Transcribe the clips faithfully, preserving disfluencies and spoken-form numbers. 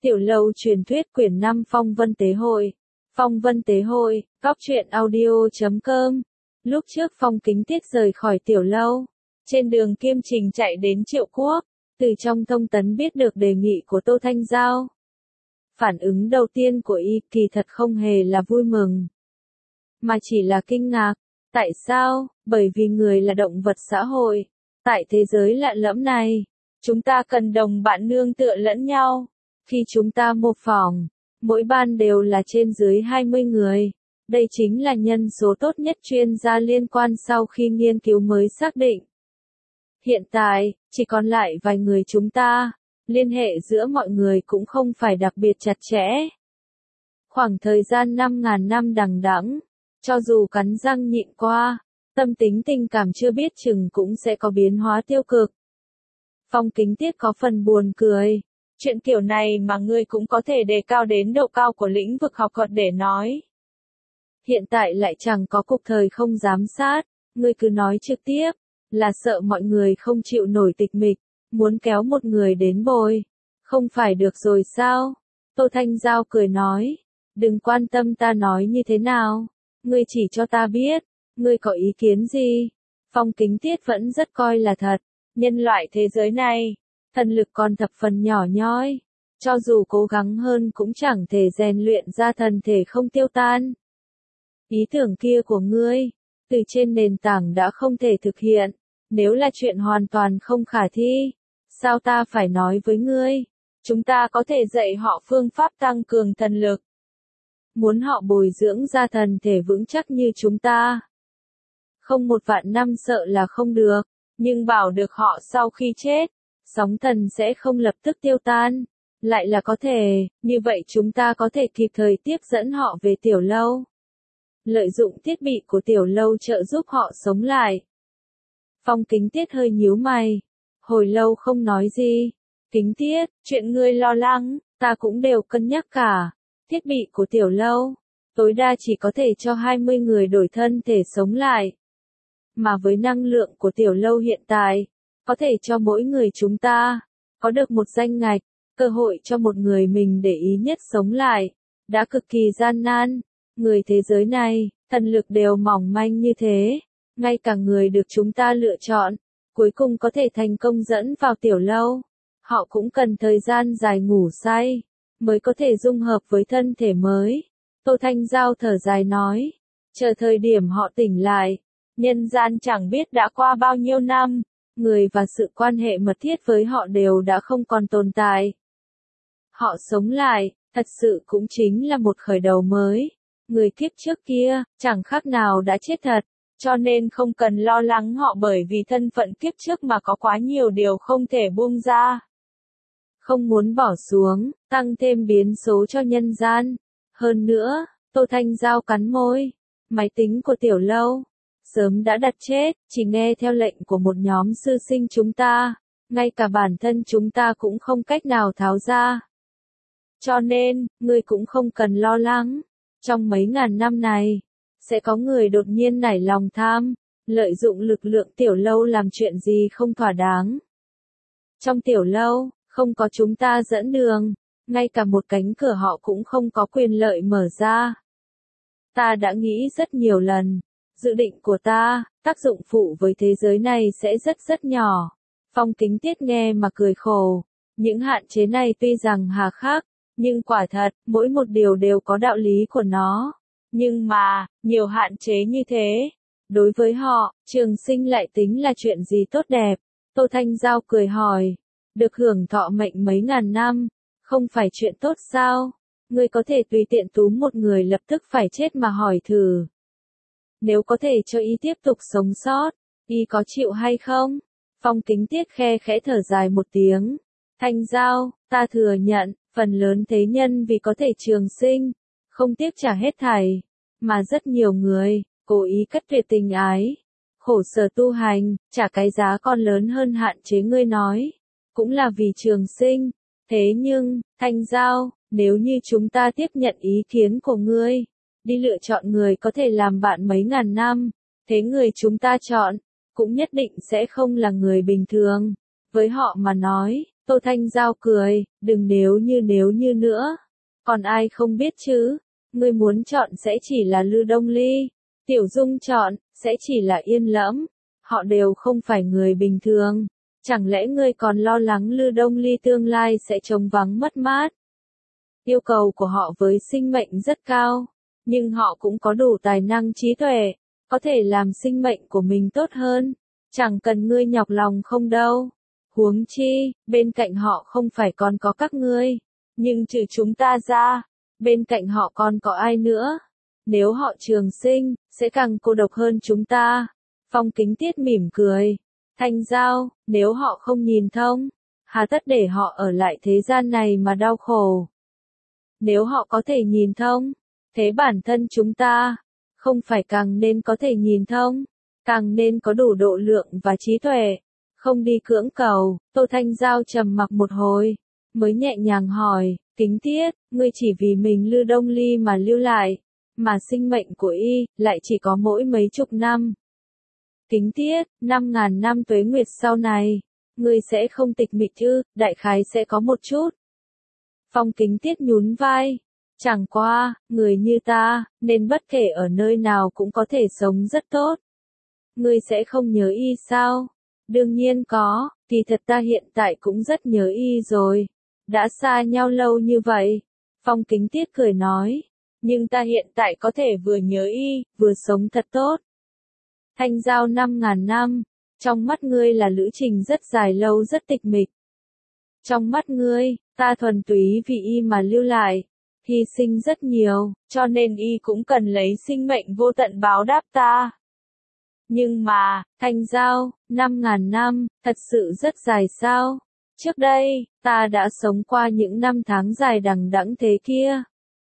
Tiểu lâu truyền thuyết quyển năm Phong Vân Tế Hội. Phong Vân Tế Hội, góc truyện audio chấm com. Lúc trước Phong Kính Tiết rời khỏi tiểu lâu, trên đường kiêm trình chạy đến Triệu Quốc, từ trong thông tấn biết được đề nghị của Tô Thanh Giao. Phản ứng đầu tiên của y kỳ thật không hề là vui mừng, mà chỉ là kinh ngạc. Tại sao? Bởi vì người là động vật xã hội. Tại thế giới lạ lẫm này, chúng ta cần đồng bạn nương tựa lẫn nhau. Khi chúng ta mô phỏng, mỗi ban đều là trên dưới hai mươi người. Đây chính là nhân số tốt nhất chuyên gia liên quan sau khi nghiên cứu mới xác định. Hiện tại, chỉ còn lại vài người chúng ta. Liên hệ giữa mọi người cũng không phải đặc biệt chặt chẽ. Khoảng thời gian năm ngàn năm đằng đẵng, cho dù cắn răng nhịn qua, tâm tính tình cảm chưa biết chừng cũng sẽ có biến hóa tiêu cực. Phong Kính Tiết có phần buồn cười. Chuyện kiểu này mà ngươi cũng có thể đề cao đến độ cao của lĩnh vực học thuật để nói. Hiện tại lại chẳng có cục thời không giám sát, ngươi cứ nói trực tiếp, là sợ mọi người không chịu nổi tịch mịch, muốn kéo một người đến bồi. Không phải được rồi sao? Tô Thanh Giao cười nói, đừng quan tâm ta nói như thế nào, ngươi chỉ cho ta biết, ngươi có ý kiến gì? Phong Kính Tiết vẫn rất coi là thật, nhân loại thế giới này, thần lực còn thập phần nhỏ nhoi, cho dù cố gắng hơn cũng chẳng thể rèn luyện ra thần thể không tiêu tan. Ý tưởng kia của ngươi, từ trên nền tảng đã không thể thực hiện, nếu là chuyện hoàn toàn không khả thi, sao ta phải nói với ngươi? Chúng ta có thể dạy họ phương pháp tăng cường thần lực. Muốn họ bồi dưỡng ra thần thể vững chắc như chúng ta. Không một vạn năm sợ là không được, nhưng bảo được họ sau khi chết, sóng thần sẽ không lập tức tiêu tan. Lại là có thể, như vậy chúng ta có thể kịp thời tiếp dẫn họ về tiểu lâu. Lợi dụng thiết bị của tiểu lâu trợ giúp họ sống lại. Phong Kính Tiết hơi nhíu mày. Hồi lâu không nói gì. Kính Tiết, chuyện ngươi lo lắng, ta cũng đều cân nhắc cả. Thiết bị của tiểu lâu, tối đa chỉ có thể cho hai mươi người đổi thân thể sống lại. Mà với năng lượng của tiểu lâu hiện tại, có thể cho mỗi người chúng ta, có được một danh ngạch, cơ hội cho một người mình để ý nhất sống lại, đã cực kỳ gian nan. Người thế giới này, thần lực đều mỏng manh như thế, ngay cả người được chúng ta lựa chọn, cuối cùng có thể thành công dẫn vào tiểu lâu. Họ cũng cần thời gian dài ngủ say, mới có thể dung hợp với thân thể mới. Tô Thanh Giao thở dài nói, chờ thời điểm họ tỉnh lại, nhân gian chẳng biết đã qua bao nhiêu năm, người và sự quan hệ mật thiết với họ đều đã không còn tồn tại. Họ sống lại, thật sự cũng chính là một khởi đầu mới. Người kiếp trước kia, chẳng khác nào đã chết thật, cho nên không cần lo lắng họ bởi vì thân phận kiếp trước mà có quá nhiều điều không thể buông ra. Không muốn bỏ xuống, tăng thêm biến số cho nhân gian. Hơn nữa, Tô Thanh Giao cắn môi, máy tính của tiểu lâu, sớm đã đặt chết, chỉ nghe theo lệnh của một nhóm sư sinh chúng ta, ngay cả bản thân chúng ta cũng không cách nào tháo ra. Cho nên, ngươi cũng không cần lo lắng. Trong mấy ngàn năm này, sẽ có người đột nhiên nảy lòng tham, lợi dụng lực lượng tiểu lâu làm chuyện gì không thỏa đáng. Trong tiểu lâu, không có chúng ta dẫn đường, ngay cả một cánh cửa họ cũng không có quyền lợi mở ra. Ta đã nghĩ rất nhiều lần, dự định của ta, tác dụng phụ với thế giới này sẽ rất rất nhỏ. Phong Kính Tiết nghe mà cười khổ, những hạn chế này tuy rằng hà khắc, nhưng quả thật, mỗi một điều đều có đạo lý của nó. Nhưng mà, nhiều hạn chế như thế, đối với họ, trường sinh lại tính là chuyện gì tốt đẹp? Tô Thanh Giao cười hỏi, được hưởng thọ mệnh mấy ngàn năm, không phải chuyện tốt sao? Ngươi có thể tùy tiện túm một người lập tức phải chết mà hỏi thử. Nếu có thể cho y tiếp tục sống sót, y có chịu hay không? Phong Kính Tiết khe khẽ thở dài một tiếng. Thanh Giao, ta thừa nhận, phần lớn thế nhân vì có thể trường sinh, không tiếc trả hết thảy, mà rất nhiều người, cố ý cắt tuyệt tình ái, khổ sở tu hành, trả cái giá còn lớn hơn hạn chế ngươi nói, cũng là vì trường sinh. Thế nhưng, Thanh Giao, nếu như chúng ta tiếp nhận ý kiến của ngươi, đi lựa chọn người có thể làm bạn mấy ngàn năm, thế người chúng ta chọn, cũng nhất định sẽ không là người bình thường. Với họ mà nói, Tô Thanh Giao cười, đừng nếu như nếu như nữa. Còn ai không biết chứ, ngươi muốn chọn sẽ chỉ là Lư Đông Ly. Tiểu Dung chọn, sẽ chỉ là Yên Lẫm. Họ đều không phải người bình thường. Chẳng lẽ ngươi còn lo lắng Lư Đông Ly tương lai sẽ trống vắng mất mát? Yêu cầu của họ với sinh mệnh rất cao, nhưng họ cũng có đủ tài năng trí tuệ, có thể làm sinh mệnh của mình tốt hơn. Chẳng cần ngươi nhọc lòng không đâu. Huống chi, bên cạnh họ không phải còn có các ngươi. Nhưng trừ chúng ta ra, bên cạnh họ còn có ai nữa? Nếu họ trường sinh, sẽ càng cô độc hơn chúng ta. Phong Kính Tiết mỉm cười. Thanh Giao, nếu họ không nhìn thông, hà tất để họ ở lại thế gian này mà đau khổ. Nếu họ có thể nhìn thông, thế bản thân chúng ta, không phải càng nên có thể nhìn thông, càng nên có đủ độ lượng và trí tuệ, không đi cưỡng cầu. Tô Thanh Giao trầm mặc một hồi, mới nhẹ nhàng hỏi, Kính Tiết, ngươi chỉ vì mình Lư Đông Ly mà lưu lại, mà sinh mệnh của y, lại chỉ có mỗi mấy chục năm. Kính Tiết, năm ngàn năm tuế nguyệt sau này, ngươi sẽ không tịch mịch chứ, đại khái sẽ có một chút. Phong Kính Tiết nhún vai. Chẳng qua, người như ta, nên bất kể ở nơi nào cũng có thể sống rất tốt. Ngươi sẽ không nhớ y sao? Đương nhiên có, kỳ thật ta hiện tại cũng rất nhớ y rồi. Đã xa nhau lâu như vậy. Phong Kính Tiết cười nói. Nhưng ta hiện tại có thể vừa nhớ y, vừa sống thật tốt. Thanh Giao năm ngàn năm, trong mắt ngươi là lữ trình rất dài lâu rất tịch mịch. Trong mắt ngươi, ta thuần túy vì y mà lưu lại, hy sinh rất nhiều, cho nên y cũng cần lấy sinh mệnh vô tận báo đáp ta. Nhưng mà, Thanh Giao, năm ngàn năm, thật sự rất dài sao? Trước đây, ta đã sống qua những năm tháng dài đằng đẵng thế kia.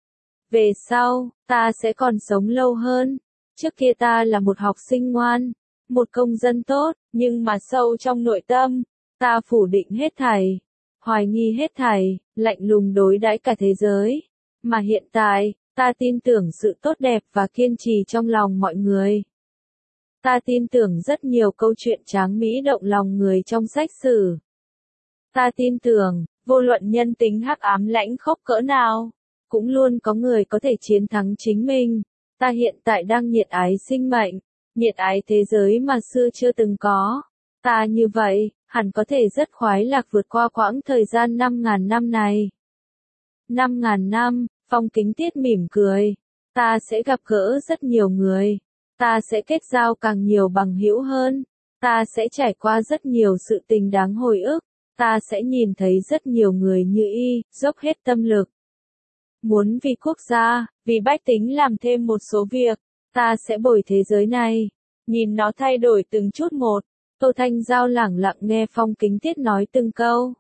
Về sau, ta sẽ còn sống lâu hơn. Trước kia ta là một học sinh ngoan, một công dân tốt, nhưng mà sâu trong nội tâm, ta phủ định hết thảy, hoài nghi hết thảy, lạnh lùng đối đãi cả thế giới. Mà hiện tại, ta tin tưởng sự tốt đẹp và kiên trì trong lòng mọi người. Ta tin tưởng rất nhiều câu chuyện tráng mỹ động lòng người trong sách sử. Ta tin tưởng, vô luận nhân tính hắc ám lãnh khốc cỡ nào, cũng luôn có người có thể chiến thắng chính mình. Ta hiện tại đang nhiệt ái sinh mệnh, nhiệt ái thế giới mà xưa chưa từng có. Ta như vậy, hẳn có thể rất khoái lạc vượt qua quãng thời gian năm ngàn năm này. Năm ngàn năm, Phong Kính Tiết mỉm cười. Ta sẽ gặp gỡ rất nhiều người. Ta sẽ kết giao càng nhiều bằng hữu hơn. Ta sẽ trải qua rất nhiều sự tình đáng hồi ức. Ta sẽ nhìn thấy rất nhiều người như y, dốc hết tâm lực. Muốn vì quốc gia, vì bách tính làm thêm một số việc. Ta sẽ bồi thế giới này, nhìn nó thay đổi từng chút một. Tô Thanh Giao lẳng lặng nghe Phong Kính Tiết nói từng câu.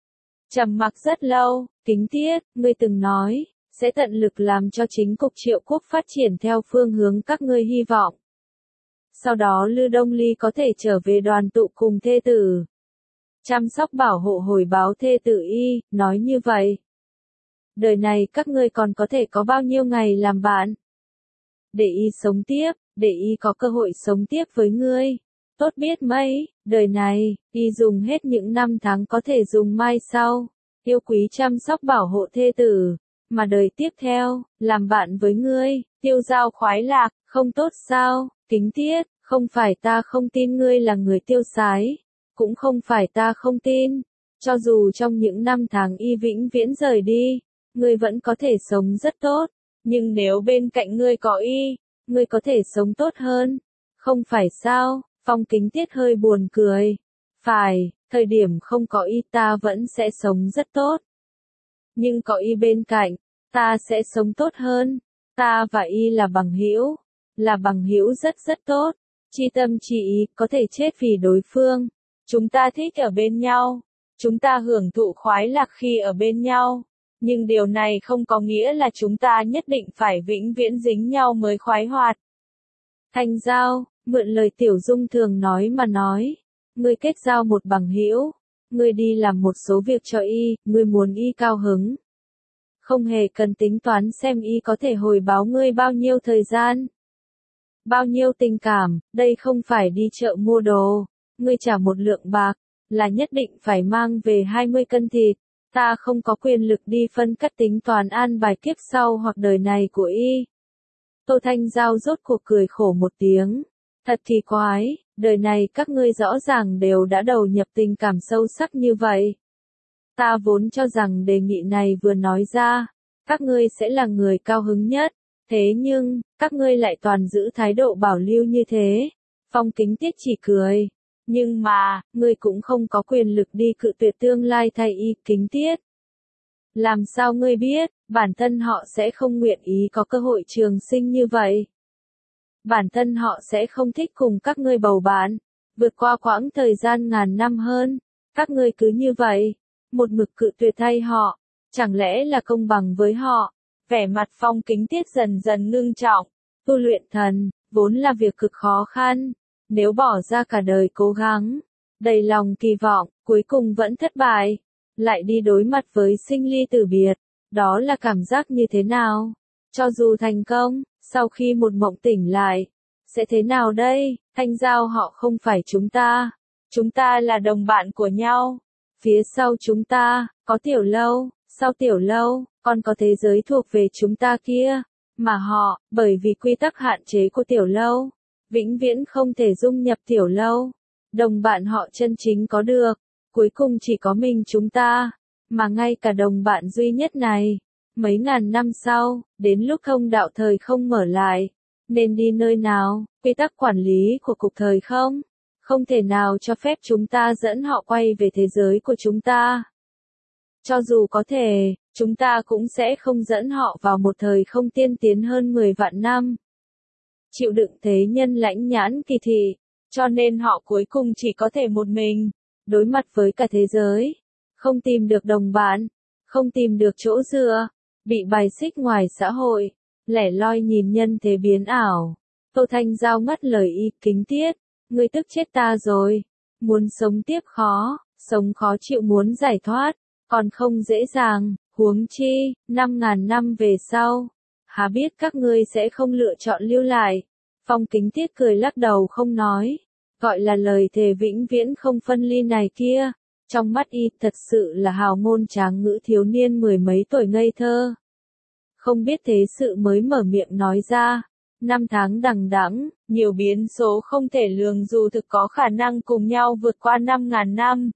Trầm mặc rất lâu. Kính Tiết, ngươi từng nói, sẽ tận lực làm cho chính cục Triệu Quốc phát triển theo phương hướng các ngươi hy vọng. Sau đó Lư Đông Ly có thể trở về đoàn tụ cùng thê tử. Chăm sóc bảo hộ hồi báo thê tử y, nói như vậy. Đời này các ngươi còn có thể có bao nhiêu ngày làm bạn? Để y sống tiếp, để y có cơ hội sống tiếp với ngươi. Tốt biết mấy, đời này, y dùng hết những năm tháng có thể dùng mai sau. Yêu quý chăm sóc bảo hộ thê tử. Mà đời tiếp theo, làm bạn với ngươi, tiêu giao khoái lạc, không tốt sao? Kính Tiết, không phải ta không tin ngươi là người tiêu sái. Cũng không phải ta không tin. Cho dù trong những năm tháng y vĩnh viễn rời đi, ngươi vẫn có thể sống rất tốt. Nhưng nếu bên cạnh ngươi có y, ngươi có thể sống tốt hơn. Không phải sao? Phong Kính Tiết hơi buồn cười. Phải, thời điểm không có y ta vẫn sẽ sống rất tốt. Nhưng có y bên cạnh, ta sẽ sống tốt hơn. Ta và y là bằng hữu, là bằng hữu rất rất tốt. Chi tâm chi ý, có thể chết vì đối phương. Chúng ta thích ở bên nhau. Chúng ta hưởng thụ khoái lạc khi ở bên nhau. Nhưng điều này không có nghĩa là chúng ta nhất định phải vĩnh viễn dính nhau mới khoái hoạt. Thanh Giao, mượn lời Tiểu Dung thường nói mà nói. Ngươi kết giao một bằng hữu. Ngươi đi làm một số việc cho y, ngươi muốn y cao hứng. Không hề cần tính toán xem y có thể hồi báo ngươi bao nhiêu thời gian. Bao nhiêu tình cảm, đây không phải đi chợ mua đồ. Ngươi trả một lượng bạc, là nhất định phải mang về hai mươi cân thịt. Ta không có quyền lực đi phân cắt tính toán an bài kiếp sau hoặc đời này của y. Tô Thanh Giao rốt cuộc cười khổ một tiếng. Thật kỳ quái, đời này các ngươi rõ ràng đều đã đầu nhập tình cảm sâu sắc như vậy. Ta vốn cho rằng đề nghị này vừa nói ra, các ngươi sẽ là người cao hứng nhất. Thế nhưng, các ngươi lại toàn giữ thái độ bảo lưu như thế. Phong Kính Tiết chỉ cười. Nhưng mà, ngươi cũng không có quyền lực đi cự tuyệt tương lai thay y, Kính Tiết. Làm sao ngươi biết, bản thân họ sẽ không nguyện ý có cơ hội trường sinh như vậy? Bản thân họ sẽ không thích cùng các ngươi bầu bạn, vượt qua quãng thời gian ngàn năm hơn. Các ngươi cứ như vậy, một mực cự tuyệt thay họ, chẳng lẽ là công bằng với họ? Vẻ mặt Phong Kính Tiết dần dần ngưng trọng. Tu luyện thần, vốn là việc cực khó khăn. Nếu bỏ ra cả đời cố gắng, đầy lòng kỳ vọng, cuối cùng vẫn thất bại, lại đi đối mặt với sinh ly tử biệt, đó là cảm giác như thế nào? Cho dù thành công, sau khi một mộng tỉnh lại, sẽ thế nào đây? Thanh Giao họ không phải chúng ta, chúng ta là đồng bạn của nhau. Phía sau chúng ta, có Tiểu Lâu, sau Tiểu Lâu, còn có thế giới thuộc về chúng ta kia, mà họ, bởi vì quy tắc hạn chế của Tiểu Lâu, vĩnh viễn không thể dung nhập Tiểu Lâu. Đồng bạn họ chân chính có được, cuối cùng chỉ có mình chúng ta, mà ngay cả đồng bạn duy nhất này, mấy ngàn năm sau, đến lúc thông đạo thời không mở lại, nên đi nơi nào? Quy tắc quản lý của cục thời không, không thể nào cho phép chúng ta dẫn họ quay về thế giới của chúng ta. Cho dù có thể, chúng ta cũng sẽ không dẫn họ vào một thời không tiên tiến hơn mười vạn năm. Chịu đựng thế nhân lãnh nhãn kỳ thị, cho nên họ cuối cùng chỉ có thể một mình, đối mặt với cả thế giới, không tìm được đồng bạn, không tìm được chỗ dựa, bị bài xích ngoài xã hội, lẻ loi nhìn nhân thế biến ảo. Tô Thanh Giao ngắt lời y, Kính Tiết, ngươi tức chết ta rồi, muốn sống tiếp khó, sống khó chịu muốn giải thoát, còn không dễ dàng, huống chi, năm ngàn năm về sau, há biết các ngươi sẽ không lựa chọn lưu lại. Phong Kính Tiết cười lắc đầu không nói, gọi là lời thề vĩnh viễn không phân ly này kia, trong mắt y thật sự là hào ngôn tráng ngữ thiếu niên mười mấy tuổi ngây thơ. Không biết thế sự mới mở miệng nói ra, năm tháng đằng đẵng, nhiều biến số không thể lường dù thực có khả năng cùng nhau vượt qua năm ngàn năm.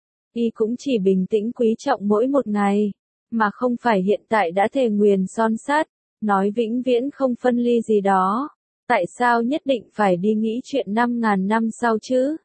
Y cũng chỉ bình tĩnh quý trọng mỗi một ngày, mà không phải hiện tại đã thề nguyền son sắt, nói vĩnh viễn không phân ly gì đó. Tại sao nhất định phải đi nghĩ chuyện năm ngàn năm sau chứ?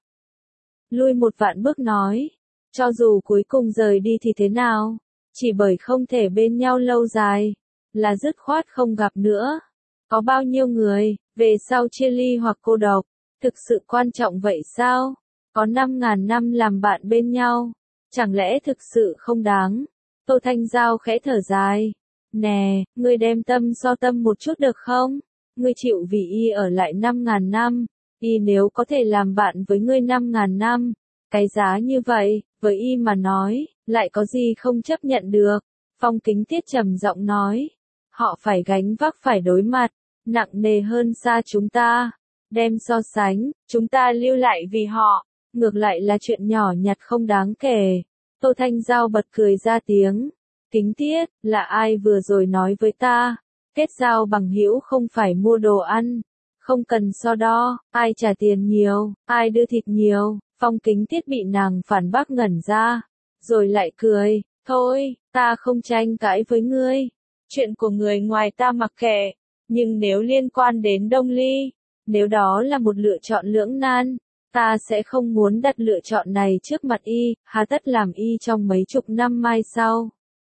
Lui một vạn bước nói, cho dù cuối cùng rời đi thì thế nào? Chỉ bởi không thể bên nhau lâu dài, là dứt khoát không gặp nữa. Có bao nhiêu người, về sau chia ly hoặc cô độc, thực sự quan trọng vậy sao? Có năm ngàn năm làm bạn bên nhau, chẳng lẽ thực sự không đáng? Tô Thanh Giao khẽ thở dài. Nè, ngươi đem tâm so tâm một chút được không? Ngươi chịu vì y ở lại năm ngàn năm, y nếu có thể làm bạn với ngươi năm ngàn năm, cái giá như vậy, với y mà nói, lại có gì không chấp nhận được? Phong Kính Tiết trầm giọng nói, họ phải gánh vác phải đối mặt, nặng nề hơn xa chúng ta. Đem so sánh, chúng ta lưu lại vì họ, ngược lại là chuyện nhỏ nhặt không đáng kể. Tô Thanh Giao bật cười ra tiếng. Kính Tiết, là ai vừa rồi nói với ta? Kết giao bằng hữu không phải mua đồ ăn, không cần so đo, ai trả tiền nhiều, ai đưa thịt nhiều. Phong Kính Tiết bị nàng phản bác ngẩn ra, rồi lại cười, thôi, ta không tranh cãi với ngươi, chuyện của người ngoài ta mặc kệ, nhưng nếu liên quan đến Đông Ly, nếu đó là một lựa chọn lưỡng nan, ta sẽ không muốn đặt lựa chọn này trước mặt y, hà tất làm y trong mấy chục năm mai sau.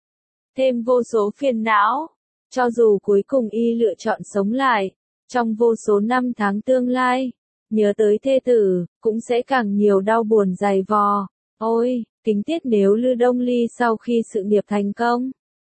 Thêm vô số phiền não. Cho dù cuối cùng y lựa chọn sống lại, trong vô số năm tháng tương lai, nhớ tới thê tử, cũng sẽ càng nhiều đau buồn dày vò. Ôi, Kính Tiết nếu Lư Đông Ly sau khi sự nghiệp thành công,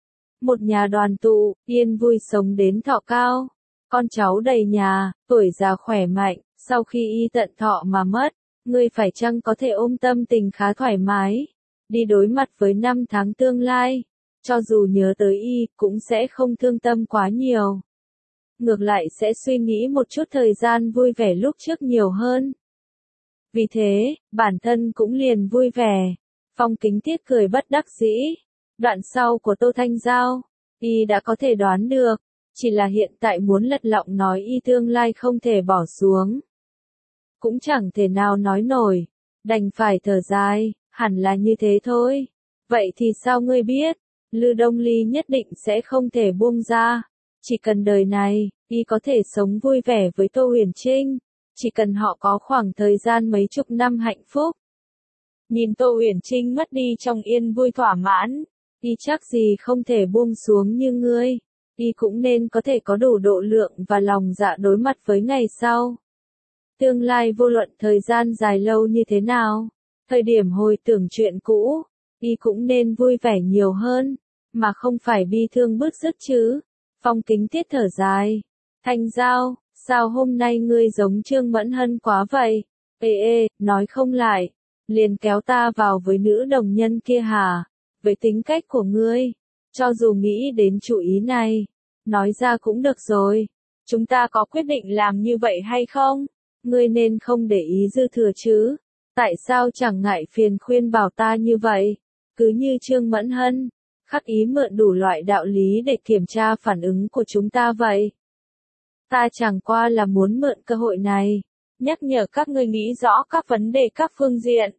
một nhà đoàn tụ, yên vui sống đến thọ cao, con cháu đầy nhà, tuổi già khỏe mạnh, sau khi y tận thọ mà mất, ngươi phải chăng có thể ôm tâm tình khá thoải mái, đi đối mặt với năm tháng tương lai. Cho dù nhớ tới y, cũng sẽ không thương tâm quá nhiều. Ngược lại sẽ suy nghĩ một chút thời gian vui vẻ lúc trước nhiều hơn. Vì thế, bản thân cũng liền vui vẻ. Phong Kính Tiết cười bất đắc dĩ. Đoạn sau của Tô Thanh Giao, y đã có thể đoán được, chỉ là hiện tại muốn lật lọng nói y tương lai không thể bỏ xuống. Cũng chẳng thể nào nói nổi, đành phải thở dài, hẳn là như thế thôi. Vậy thì sao ngươi biết, Lư Đông Ly nhất định sẽ không thể buông ra. Chỉ cần đời này, y có thể sống vui vẻ với Tô Huyền Trinh, chỉ cần họ có khoảng thời gian mấy chục năm hạnh phúc. Nhìn Tô Huyền Trinh mất đi trong yên vui thỏa mãn, y chắc gì không thể buông xuống như ngươi, y cũng nên có thể có đủ độ lượng và lòng dạ đối mặt với ngày sau. Tương lai vô luận thời gian dài lâu như thế nào, thời điểm hồi tưởng chuyện cũ, y cũng nên vui vẻ nhiều hơn, mà không phải bi thương bứt rứt chứ. Phong Kính Tiết thở dài. Thanh Giao, sao hôm nay ngươi giống Trương Mẫn Hân quá vậy? Ê ê, nói không lại, liền kéo ta vào với nữ đồng nhân kia hả? Với tính cách của ngươi, cho dù nghĩ đến chủ ý này, nói ra cũng được rồi. Chúng ta có quyết định làm như vậy hay không? Ngươi nên không để ý dư thừa chứ. Tại sao chẳng ngại phiền khuyên bảo ta như vậy? Cứ như Trương Mẫn Hân, khắc ý mượn đủ loại đạo lý để kiểm tra phản ứng của chúng ta vậy. Ta chẳng qua là muốn mượn cơ hội này, nhắc nhở các ngươi nghĩ rõ các vấn đề các phương diện.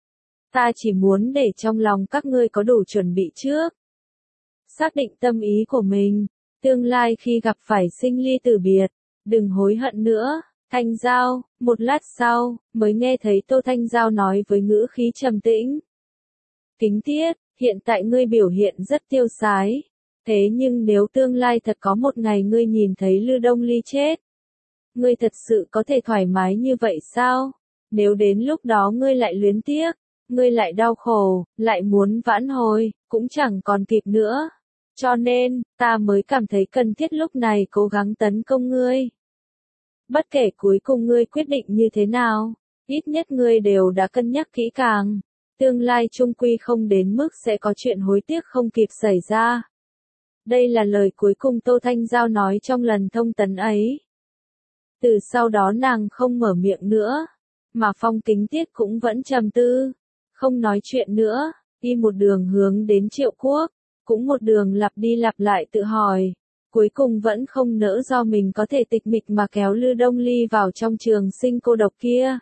Ta chỉ muốn để trong lòng các ngươi có đủ chuẩn bị trước. Xác định tâm ý của mình, tương lai khi gặp phải sinh ly tử biệt, đừng hối hận nữa. Thanh Giao, một lát sau, mới nghe thấy Tô Thanh Giao nói với ngữ khí trầm tĩnh. Kính Tiết, hiện tại ngươi biểu hiện rất tiêu sái. Thế nhưng nếu tương lai thật có một ngày ngươi nhìn thấy Lư Đông Ly chết, ngươi thật sự có thể thoải mái như vậy sao? Nếu đến lúc đó ngươi lại luyến tiếc, ngươi lại đau khổ, lại muốn vãn hồi, cũng chẳng còn kịp nữa. Cho nên, ta mới cảm thấy cần thiết lúc này cố gắng tấn công ngươi. Bất kể cuối cùng ngươi quyết định như thế nào, ít nhất ngươi đều đã cân nhắc kỹ càng. Tương lai chung quy không đến mức sẽ có chuyện hối tiếc không kịp xảy ra. Đây là lời cuối cùng Tô Thanh Giao nói trong lần thông tấn ấy. Từ sau đó nàng không mở miệng nữa, mà Phong Kính Tiết cũng vẫn trầm tư, không nói chuyện nữa, đi một đường hướng đến Triệu Quốc, cũng một đường lặp đi lặp lại tự hỏi, cuối cùng vẫn không nỡ do mình có thể tịch mịch mà kéo Lư Đông Ly vào trong trường sinh cô độc kia.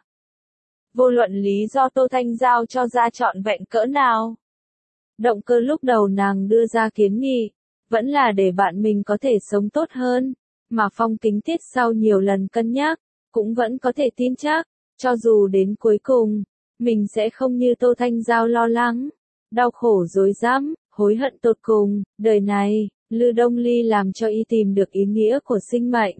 Vô luận lý do Tô Thanh Giao cho ra trọn vẹn cỡ nào. Động cơ lúc đầu nàng đưa ra kiến nghị, vẫn là để bạn mình có thể sống tốt hơn, mà Phong Kính Tiết sau nhiều lần cân nhắc, cũng vẫn có thể tin chắc, cho dù đến cuối cùng, mình sẽ không như Tô Thanh Giao lo lắng, đau khổ rối rắm, hối hận tột cùng. Đời này, Lư Đông Ly làm cho y tìm được ý nghĩa của sinh mệnh.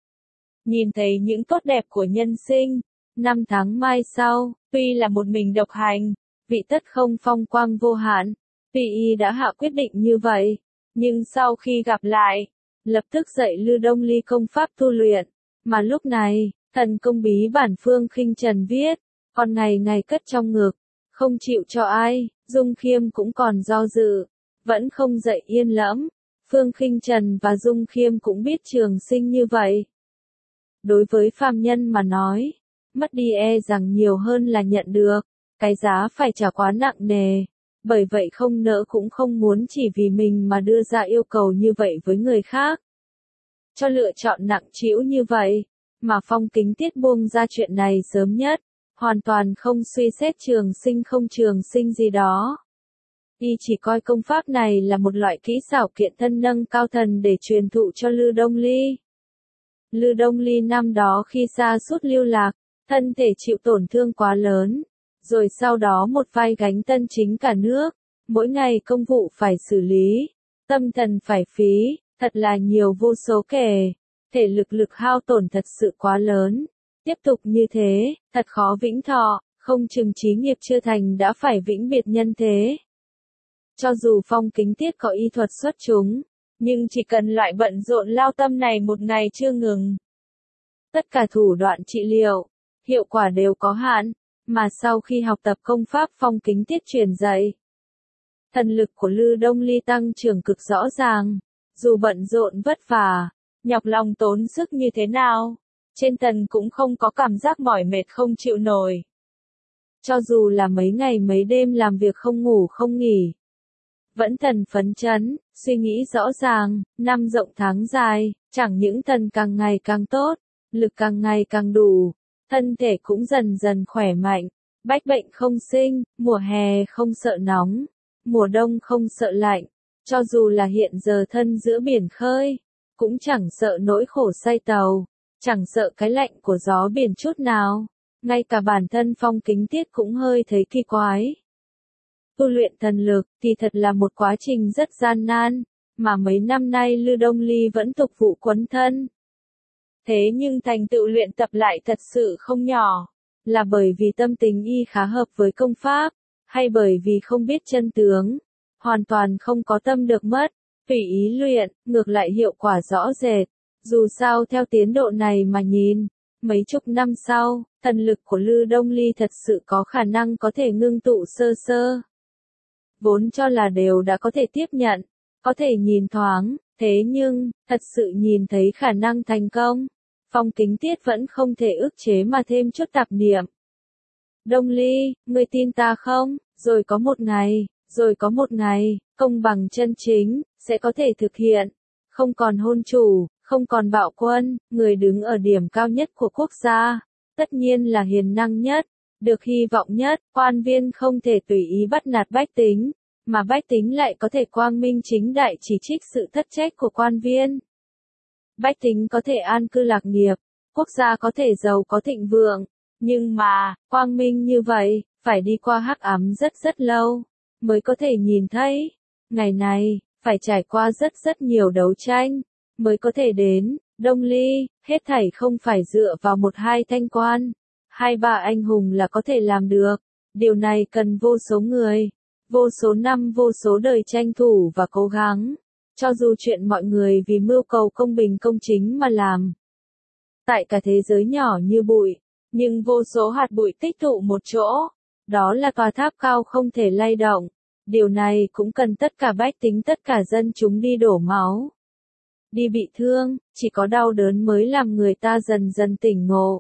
Nhìn thấy những tốt đẹp của nhân sinh, năm tháng mai sau, tuy là một mình độc hành, vị tất không phong quang vô hạn, tuy y đã hạ quyết định như vậy, nhưng sau khi gặp lại, lập tức dạy Lư Đông Ly công pháp tu luyện, mà lúc này, thần công bí bản Phương Khinh Trần viết, còn ngày ngày cất trong ngực, không chịu cho ai. Dung Khiêm cũng còn do dự, vẫn không dậy yên lẫm. Phương Khinh Trần và Dung Khiêm cũng biết trường sinh như vậy. Đối với phàm nhân mà nói, mất đi e rằng nhiều hơn là nhận được, cái giá phải trả quá nặng nề, bởi vậy không nỡ cũng không muốn chỉ vì mình mà đưa ra yêu cầu như vậy với người khác. Cho lựa chọn nặng trĩu như vậy, mà Phong Kính Tiết buông ra chuyện này sớm nhất, hoàn toàn không suy xét trường sinh không trường sinh gì đó. Y chỉ coi công pháp này là một loại kỹ xảo kiện thân nâng cao thần để truyền thụ cho Lư Đông Ly. Lư Đông Ly năm đó khi xa suốt lưu lạc, thân thể chịu tổn thương quá lớn, rồi sau đó một vai gánh tân chính cả nước, mỗi ngày công vụ phải xử lý, tâm thần phải phí, thật là nhiều vô số kể, thể lực lực hao tổn thật sự quá lớn. Tiếp tục như thế, thật khó vĩnh thọ, không chừng chí nghiệp chưa thành đã phải vĩnh biệt nhân thế. Cho dù Phong Kính Tiết có y thuật xuất chúng, nhưng chỉ cần loại bận rộn lao tâm này một ngày chưa ngừng. Tất cả thủ đoạn trị liệu, hiệu quả đều có hạn, mà sau khi học tập công pháp Phong Kính Tiết truyền dạy, thần lực của Lư Đông Ly tăng trưởng cực rõ ràng, dù bận rộn vất vả, nhọc lòng tốn sức như thế nào, trên thần cũng không có cảm giác mỏi mệt không chịu nổi. cho dù là mấy ngày mấy đêm làm việc không ngủ không nghỉ. Vẫn thần phấn chấn, suy nghĩ rõ ràng, năm rộng tháng dài, chẳng những thần càng ngày càng tốt, lực càng ngày càng đủ, thân thể cũng dần dần khỏe mạnh, bách bệnh không sinh, mùa hè không sợ nóng, mùa đông không sợ lạnh, cho dù là hiện giờ thân giữa biển khơi, cũng chẳng sợ nỗi khổ say tàu, chẳng sợ cái lạnh của gió biển chút nào, ngay cả bản thân Phong Kính Tiết cũng hơi thấy kỳ quái. Tu luyện thần lực thì thật là một quá trình rất gian nan, mà mấy năm nay Lư Đông Ly vẫn tục vụ quấn thân. Thế nhưng thành tựu luyện tập lại thật sự không nhỏ, là bởi vì tâm tình y khá hợp với công pháp, hay bởi vì không biết chân tướng, hoàn toàn không có tâm được mất, tùy ý luyện, ngược lại hiệu quả rõ rệt. Dù sao theo tiến độ này mà nhìn, mấy chục năm sau, thần lực của Lư Đông Ly thật sự có khả năng có thể ngưng tụ sơ sơ. Vốn cho là đều đã có thể tiếp nhận, có thể nhìn thoáng, thế nhưng, thật sự nhìn thấy khả năng thành công, Phong Kính Tiết vẫn không thể ức chế mà thêm chút tạp niệm. Đông Ly, ngươi tin ta không? Rồi có một ngày, rồi có một ngày, công bằng chân chính, sẽ có thể thực hiện. Không còn hôn chủ, không còn bạo quân, người đứng ở điểm cao nhất của quốc gia, tất nhiên là hiền năng nhất, được hy vọng nhất, quan viên không thể tùy ý bắt nạt bách tính, mà bách tính lại có thể quang minh chính đại chỉ trích sự thất trách của quan viên. Bách tính có thể an cư lạc nghiệp, quốc gia có thể giàu có thịnh vượng, nhưng mà, quang minh như vậy, phải đi qua hắc ám rất rất lâu, mới có thể nhìn thấy. Ngày này, phải trải qua rất rất nhiều đấu tranh, mới có thể đến. Đông Ly, hết thảy không phải dựa vào một hai thanh quan, hai ba anh hùng là có thể làm được. Điều này cần vô số người, vô số năm vô số đời tranh thủ và cố gắng. Cho dù chuyện mọi người vì mưu cầu công bình công chính mà làm. Tại cả thế giới nhỏ như bụi, nhưng vô số hạt bụi tích tụ một chỗ, đó là tòa tháp cao không thể lay động. Điều này cũng cần tất cả bách tính tất cả dân chúng đi đổ máu. Đi bị thương, chỉ có đau đớn mới làm người ta dần dần tỉnh ngộ.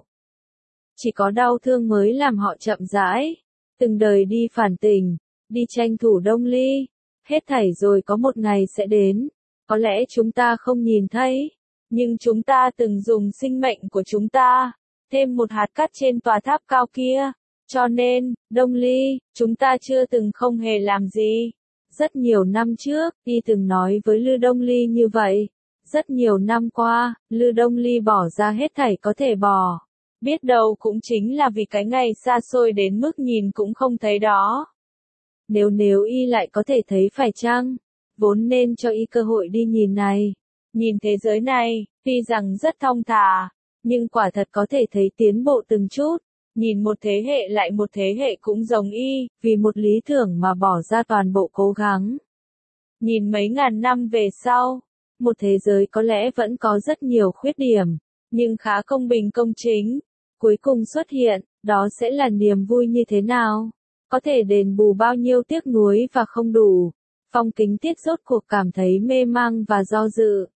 Chỉ có đau thương mới làm họ chậm rãi, từng đời đi phản tỉnh, đi tranh thủ Đông Ly. Hết thảy rồi có một ngày sẽ đến, có lẽ chúng ta không nhìn thấy, nhưng chúng ta từng dùng sinh mệnh của chúng ta, thêm một hạt cát trên tòa tháp cao kia. Cho nên, Đông Ly, chúng ta chưa từng không hề làm gì. Rất nhiều năm trước, y từng nói với Lư Đông Ly như vậy. Rất nhiều năm qua, Lư Đông Ly bỏ ra hết thảy có thể bỏ. Biết đâu cũng chính là vì cái ngày xa xôi đến mức nhìn cũng không thấy đó. Nếu nếu y lại có thể thấy phải chăng, vốn nên cho y cơ hội đi nhìn này. Nhìn thế giới này, tuy rằng rất thong thả, nhưng quả thật có thể thấy tiến bộ từng chút. Nhìn một thế hệ lại một thế hệ cũng giống y, vì một lý tưởng mà bỏ ra toàn bộ cố gắng. Nhìn mấy ngàn năm về sau, một thế giới có lẽ vẫn có rất nhiều khuyết điểm, nhưng khá công bình công chính. Cuối cùng xuất hiện, đó sẽ là niềm vui như thế nào? Có thể đền bù bao nhiêu tiếc nuối và không đủ. Phong Kính Tiết rốt cuộc cảm thấy mê mang và do dự.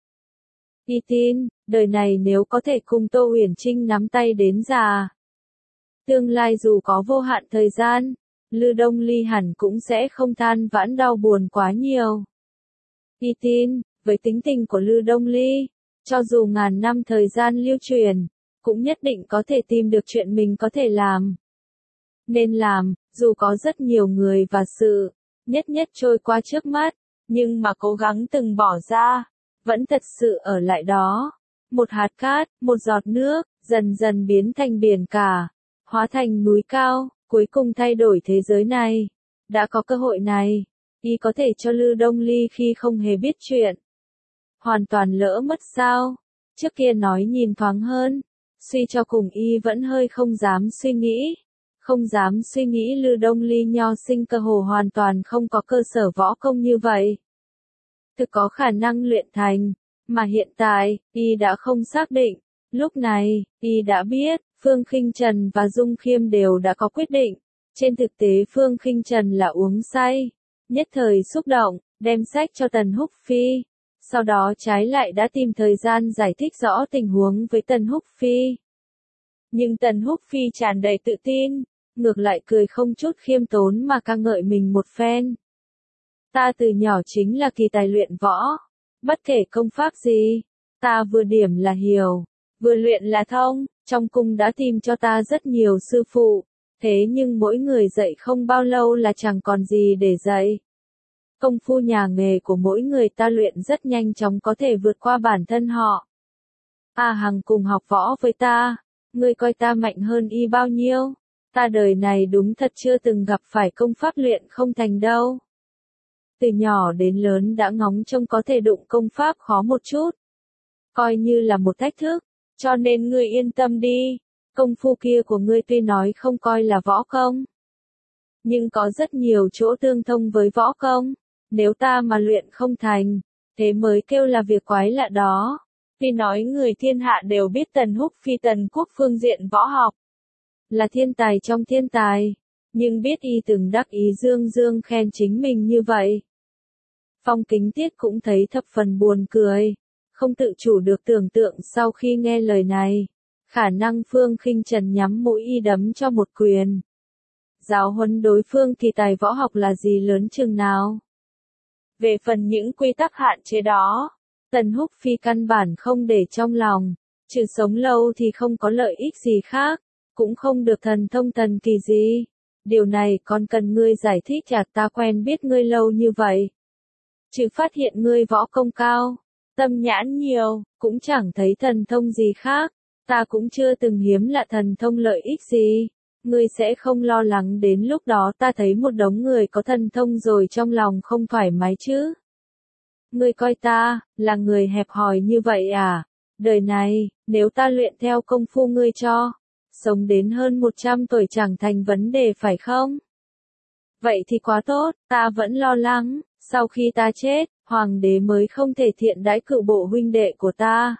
Y tin, đời này nếu có thể cùng Tô Huyền Trinh nắm tay đến già. Tương lai dù có vô hạn thời gian, Lư Đông Ly hẳn cũng sẽ không than vãn đau buồn quá nhiều. Y tin, với tính tình của Lư Đông Ly, cho dù ngàn năm thời gian lưu truyền, cũng nhất định có thể tìm được chuyện mình có thể làm. Nên làm, dù có rất nhiều người và sự, nhất nhất trôi qua trước mắt, nhưng mà cố gắng từng bỏ ra, vẫn thật sự ở lại đó. Một hạt cát, một giọt nước, dần dần biến thành biển cả, hóa thành núi cao, cuối cùng thay đổi thế giới này. Đã có cơ hội này, y có thể cho Lư Đông Ly khi không hề biết chuyện. Hoàn toàn lỡ mất sao? Trước kia nói nhìn thoáng hơn, suy cho cùng y vẫn hơi không dám suy nghĩ. Không dám suy nghĩ Lư Đông Ly nho sinh cơ hồ hoàn toàn không có cơ sở võ công như vậy. Thực có khả năng luyện thành, mà hiện tại, y đã không xác định. Lúc này, y đã biết, Phương Khinh Trần và Dung Khiêm đều đã có quyết định. Trên thực tế Phương Khinh Trần là uống say, nhất thời xúc động, đem sách cho Tần Húc Phi. Sau đó trái lại đã tìm thời gian giải thích rõ tình huống với Tần Húc Phi. Nhưng Tần Húc Phi tràn đầy tự tin, ngược lại cười không chút khiêm tốn mà ca ngợi mình một phen. Ta từ nhỏ chính là kỳ tài luyện võ, bất kể công pháp gì, ta vừa điểm là hiểu, vừa luyện là thông, trong cung đã tìm cho ta rất nhiều sư phụ, thế nhưng mỗi người dạy không bao lâu là chẳng còn gì để dạy. Công phu nhà nghề của mỗi người ta luyện rất nhanh chóng có thể vượt qua bản thân họ. A Hằng cùng học võ với ta, ngươi coi ta mạnh hơn y bao nhiêu, ta đời này đúng thật chưa từng gặp phải công pháp luyện không thành đâu. Từ nhỏ đến lớn đã ngóng trông có thể đụng công pháp khó một chút, coi như là một thách thức, cho nên ngươi yên tâm đi, công phu kia của ngươi tuy nói không coi là võ công, nhưng có rất nhiều chỗ tương thông với võ công, nếu ta mà luyện không thành, thế mới kêu là việc quái lạ đó. Tuy nói người thiên hạ đều biết Tần Húc Phi Tần Quốc phương diện võ học là thiên tài trong thiên tài, nhưng biết y từng đắc ý dương dương khen chính mình như vậy. Phong Kính Tiết cũng thấy thập phần buồn cười, không tự chủ được tưởng tượng sau khi nghe lời này, khả năng Phương Khinh Trần nhắm mũi y đấm cho một quyền. Giáo huấn đối phương kỳ tài võ học là gì lớn chừng nào. Về phần những quy tắc hạn chế đó, Tần Húc Phi căn bản không để trong lòng, trừ sống lâu thì không có lợi ích gì khác, cũng không được thần thông thần kỳ gì. Điều này còn cần ngươi giải thích à, ta quen biết ngươi lâu như vậy. Trừ phát hiện ngươi võ công cao, tâm nhãn nhiều, cũng chẳng thấy thần thông gì khác, ta cũng chưa từng hiếm lạ thần thông lợi ích gì. Ngươi sẽ không lo lắng đến lúc đó ta thấy một đống người có thần thông rồi trong lòng không thoải mái chứ? Ngươi coi ta, là người hẹp hòi như vậy à? Đời này, nếu ta luyện theo công phu ngươi cho, sống đến hơn một trăm tuổi chẳng thành vấn đề phải không? Vậy thì quá tốt, ta vẫn lo lắng, sau khi ta chết, hoàng đế mới không thể thiện đãi cựu bộ huynh đệ của ta.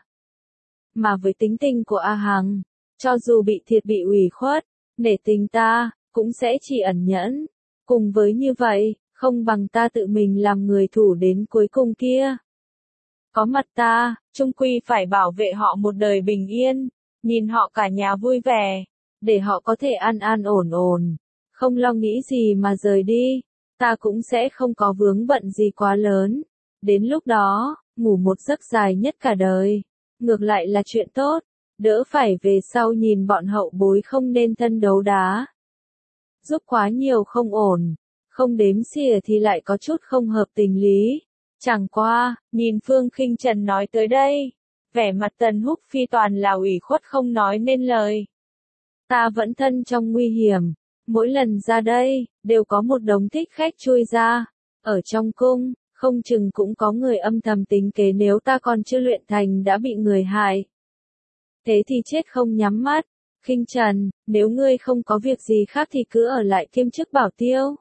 Mà với tính tình của A Hằng, cho dù bị thiệt bị ủy khuất, nể tình ta, cũng sẽ chỉ ẩn nhẫn. Cùng với như vậy, không bằng ta tự mình làm người thủ đến cuối cùng kia. Có mặt ta, chung quy phải bảo vệ họ một đời bình yên, nhìn họ cả nhà vui vẻ, để họ có thể an an ổn ổn, không lo nghĩ gì mà rời đi, ta cũng sẽ không có vướng bận gì quá lớn. Đến lúc đó, ngủ một giấc dài nhất cả đời, ngược lại là chuyện tốt, đỡ phải về sau nhìn bọn hậu bối không nên thân đấu đá. Giúp quá nhiều không ổn, không đếm xỉa thì lại có chút không hợp tình lý. Chẳng qua, nhìn Phương Khinh Trần nói tới đây, vẻ mặt Tần Húc Phi toàn là ủy khuất không nói nên lời. Ta vẫn thân trong nguy hiểm, mỗi lần ra đây, đều có một đống thích khách chui ra, ở trong cung, không chừng cũng có người âm thầm tính kế nếu ta còn chưa luyện thành đã bị người hại. Thế thì chết không nhắm mắt. Khinh Trần, nếu ngươi không có việc gì khác thì cứ ở lại kiêm chức bảo tiêu.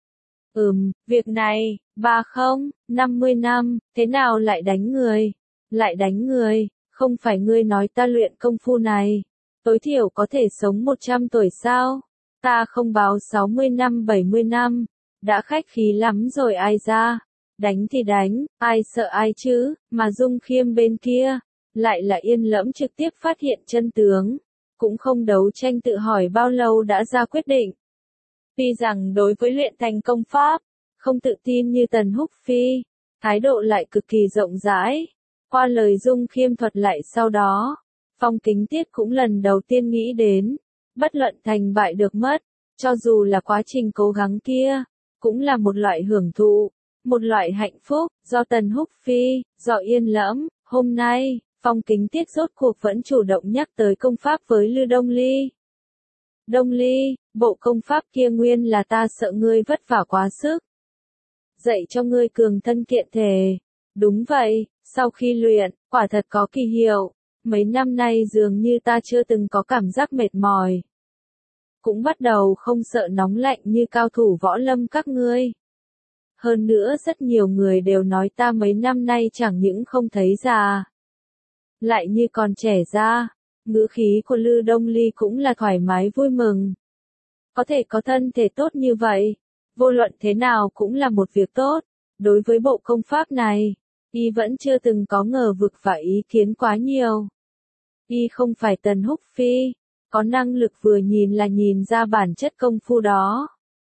Ừm, việc này, ba không, năm mươi năm, thế nào lại đánh người? Lại đánh người, không phải ngươi nói ta luyện công phu này, tối thiểu có thể sống một trăm tuổi sao? Ta không báo sáu mươi năm bảy mươi năm, đã khách khí lắm rồi ai ra? Đánh thì đánh, ai sợ ai chứ, mà Dung Khiêm bên kia, lại là yên lẫm trực tiếp phát hiện chân tướng, cũng không đấu tranh tự hỏi bao lâu đã ra quyết định. Tuy rằng đối với luyện thành công pháp, không tự tin như Tần Húc Phi, thái độ lại cực kỳ rộng rãi. Qua lời Dung Khiêm thuật lại sau đó, Phong Kính Tiết cũng lần đầu tiên nghĩ đến, bất luận thành bại được mất, cho dù là quá trình cố gắng kia, cũng là một loại hưởng thụ, một loại hạnh phúc, do Tần Húc Phi, do yên lẫm, hôm nay, Phong Kính Tiết rốt cuộc vẫn chủ động nhắc tới công pháp với Lư Đông Ly. Đông Ly, bộ công pháp kia nguyên là ta sợ ngươi vất vả quá sức. Dạy cho ngươi cường thân kiện thể. Đúng vậy, sau khi luyện, quả thật có kỳ hiệu. Mấy năm nay dường như ta chưa từng có cảm giác mệt mỏi. Cũng bắt đầu không sợ nóng lạnh như cao thủ võ lâm các ngươi. Hơn nữa rất nhiều người đều nói ta mấy năm nay chẳng những không thấy già, lại như còn trẻ ra. Ngữ khí của Lư Đông Ly cũng là thoải mái vui mừng. Có thể có thân thể tốt như vậy, vô luận thế nào cũng là một việc tốt. Đối với bộ công pháp này, y vẫn chưa từng có ngờ vực và ý kiến quá nhiều. Y không phải Tần Húc Phi, có năng lực vừa nhìn là nhìn ra bản chất công phu đó.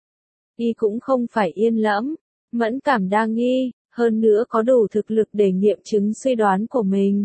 Y cũng không phải yên lẫm, mẫn cảm đa nghi, hơn nữa có đủ thực lực để nghiệm chứng suy đoán của mình.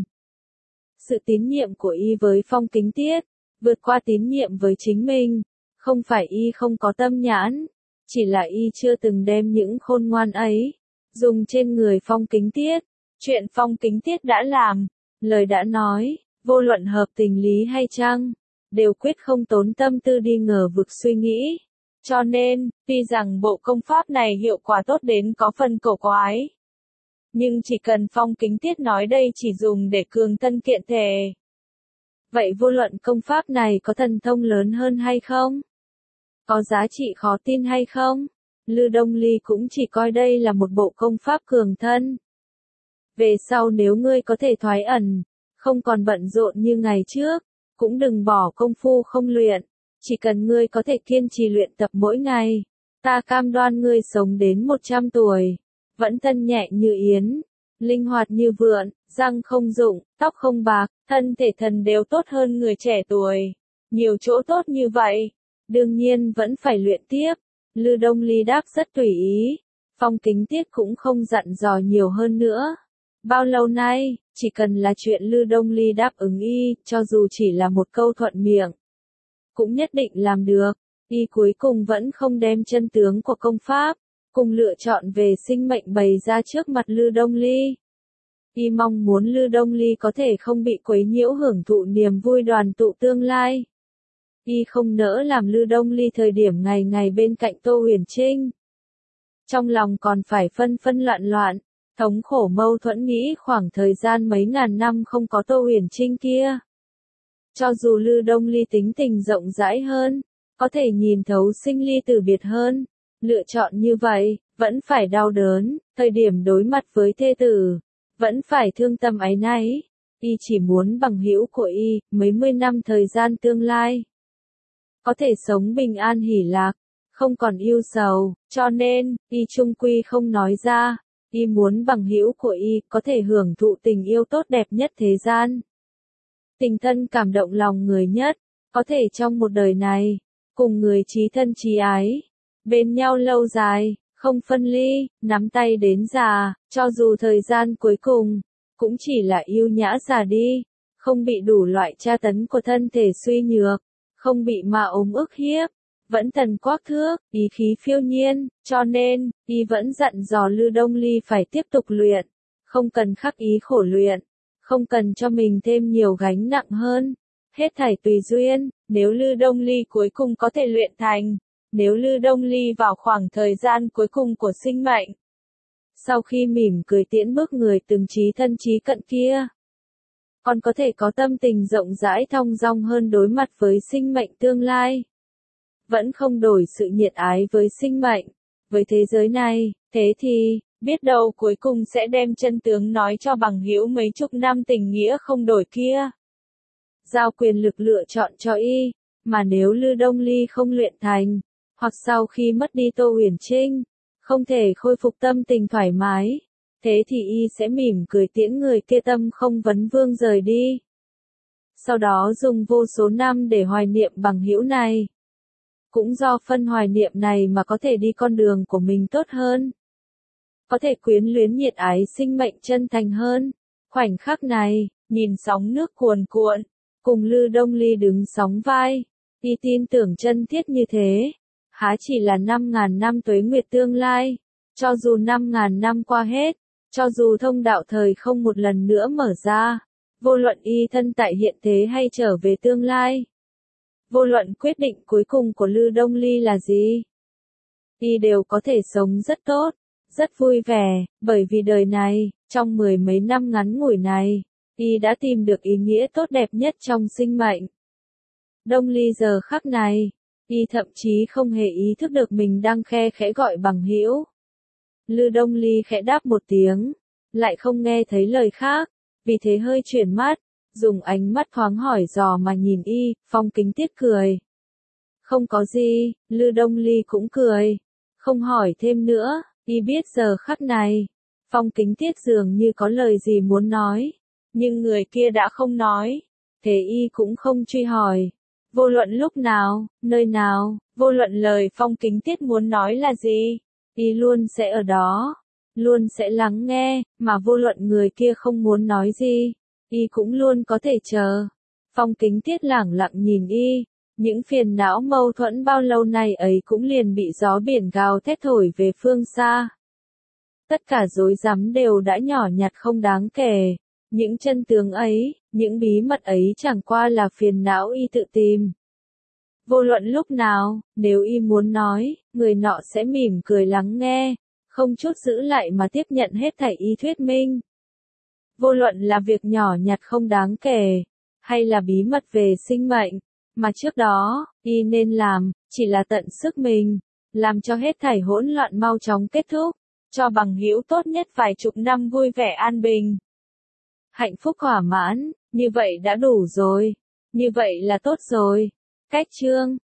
Sự tín nhiệm của Y với Phong Kính Tiết, vượt qua tín nhiệm với chính mình, không phải Y không có tâm nhãn, chỉ là Y chưa từng đem những khôn ngoan ấy, dùng trên người Phong Kính Tiết. Chuyện Phong Kính Tiết đã làm, lời đã nói, vô luận hợp tình lý hay chăng, đều quyết không tốn tâm tư đi ngờ vực suy nghĩ. Cho nên, tuy rằng bộ công pháp này hiệu quả tốt đến có phần cổ quái, nhưng chỉ cần Phong Kính Tiết nói đây chỉ dùng để cường thân kiện thể. Vậy vô luận công pháp này có thần thông lớn hơn hay không? Có giá trị khó tin hay không? Lư Đông Ly cũng chỉ coi đây là một bộ công pháp cường thân. Về sau nếu ngươi có thể thoái ẩn, không còn bận rộn như ngày trước, cũng đừng bỏ công phu không luyện, chỉ cần ngươi có thể kiên trì luyện tập mỗi ngày, ta cam đoan ngươi sống đến một trăm tuổi, vẫn thân nhẹ như yến, linh hoạt như vượn, răng không rụng, tóc không bạc, thân thể thần đều tốt hơn người trẻ tuổi. Nhiều chỗ tốt như vậy, đương nhiên vẫn phải luyện tiếp. Lư Đông Ly đáp rất tùy ý, Phong Kính Tiết cũng không dặn dò nhiều hơn nữa. Bao lâu nay, chỉ cần là chuyện Lư Đông Ly đáp ứng Y, cho dù chỉ là một câu thuận miệng, cũng nhất định làm được. Y cuối cùng vẫn không đem chân tướng của công pháp, cùng lựa chọn về sinh mệnh bày ra trước mặt Lư Đông Ly. Y mong muốn Lư Đông Ly có thể không bị quấy nhiễu hưởng thụ niềm vui đoàn tụ tương lai. Y không nỡ làm Lư Đông Ly thời điểm ngày ngày bên cạnh Tô Huyền Trinh. Trong lòng còn phải phân phân loạn loạn, thống khổ mâu thuẫn nghĩ khoảng thời gian mấy ngàn năm không có Tô Huyền Trinh kia. Cho dù Lư Đông Ly tính tình rộng rãi hơn, có thể nhìn thấu sinh ly tử biệt hơn, lựa chọn như vậy, vẫn phải đau đớn, thời điểm đối mặt với thê tử, vẫn phải thương tâm áy náy. Y chỉ muốn bằng hữu của Y, mấy mươi năm thời gian tương lai, có thể sống bình an hỉ lạc, không còn yêu sầu, cho nên, Y chung quy không nói ra. Y muốn bằng hữu của Y có thể hưởng thụ tình yêu tốt đẹp nhất thế gian. Tình thân cảm động lòng người nhất, có thể trong một đời này, cùng người chí thân chí ái, bên nhau lâu dài, không phân ly, nắm tay đến già, cho dù thời gian cuối cùng, cũng chỉ là yêu nhã già đi, không bị đủ loại tra tấn của thân thể suy nhược, không bị ma ốm ức hiếp, vẫn thần quắc thước, ý khí phiêu nhiên, cho nên, Y vẫn dặn dò Lư Đông Ly phải tiếp tục luyện, không cần khắc ý khổ luyện, không cần cho mình thêm nhiều gánh nặng hơn, hết thảy tùy duyên, nếu Lư Đông Ly cuối cùng có thể luyện thành, nếu Lư Đông Ly vào khoảng thời gian cuối cùng của sinh mệnh, sau khi mỉm cười tiễn bước người từng chí thân chí cận kia, còn có thể có tâm tình rộng rãi thong dong hơn đối mặt với sinh mệnh tương lai. Vẫn không đổi sự nhiệt ái với sinh mệnh, với thế giới này, thế thì, biết đâu cuối cùng sẽ đem chân tướng nói cho bằng hữu mấy chục năm tình nghĩa không đổi kia. Giao quyền lực lựa chọn cho Y, mà nếu Lư Đông Ly không luyện thành, hoặc sau khi mất đi Tô Huyền Trinh, không thể khôi phục tâm tình thoải mái, thế thì Y sẽ mỉm cười tiễn người kia tâm không vấn vương rời đi. Sau đó dùng vô số năm để hoài niệm bằng hữu này. Cũng do phân hoài niệm này mà có thể đi con đường của mình tốt hơn. Có thể quyến luyến nhiệt ái sinh mệnh chân thành hơn. Khoảnh khắc này, nhìn sóng nước cuồn cuộn, cùng Lư Đông Ly đứng sóng vai, Y tin tưởng chân thiết như thế, há chỉ là năm ngàn năm tuế nguyệt tương lai, cho dù năm ngàn năm qua hết, cho dù thông đạo thời không một lần nữa mở ra, vô luận Y thân tại hiện thế hay trở về tương lai. Vô luận quyết định cuối cùng của Lư Đông Ly là gì, Y đều có thể sống rất tốt, rất vui vẻ, bởi vì đời này, trong mười mấy năm ngắn ngủi này, Y đã tìm được ý nghĩa tốt đẹp nhất trong sinh mệnh. Đông Ly giờ khắc này, Y thậm chí không hề ý thức được mình đang khe khẽ gọi bằng hữu. Lư Đông Ly khẽ đáp một tiếng, lại không nghe thấy lời khác, vì thế hơi chuyển mắt, dùng ánh mắt thoáng hỏi dò mà nhìn Y. Phong Kính Tiết cười. Không có gì, Lư Đông Ly cũng cười, không hỏi thêm nữa. Y biết giờ khắc này, Phong Kính Tiết dường như có lời gì muốn nói, nhưng người kia đã không nói, thế Y cũng không truy hỏi. Vô luận lúc nào, nơi nào, vô luận lời Phong Kính Tiết muốn nói là gì, y luôn sẽ ở đó, luôn sẽ lắng nghe, mà vô luận người kia không muốn nói gì, y cũng luôn có thể chờ. Phong Kính Tiết lẳng lặng nhìn y, những phiền não mâu thuẫn bao lâu nay ấy cũng liền bị gió biển gào thét thổi về phương xa. Tất cả rối rắm đều đã nhỏ nhặt không đáng kể, những chân tướng ấy, những bí mật ấy chẳng qua là phiền não y tự tìm. Vô luận lúc nào, nếu y muốn nói, người nọ sẽ mỉm cười lắng nghe, không chút giữ lại mà tiếp nhận hết thảy y thuyết minh. Vô luận là việc nhỏ nhặt không đáng kể, hay là bí mật về sinh mệnh, mà trước đó, y nên làm, chỉ là tận sức mình, làm cho hết thảy hỗn loạn mau chóng kết thúc, cho bằng hữu tốt nhất vài chục năm vui vẻ an bình. Hạnh phúc thỏa mãn, như vậy đã đủ rồi, như vậy là tốt rồi. Cách chương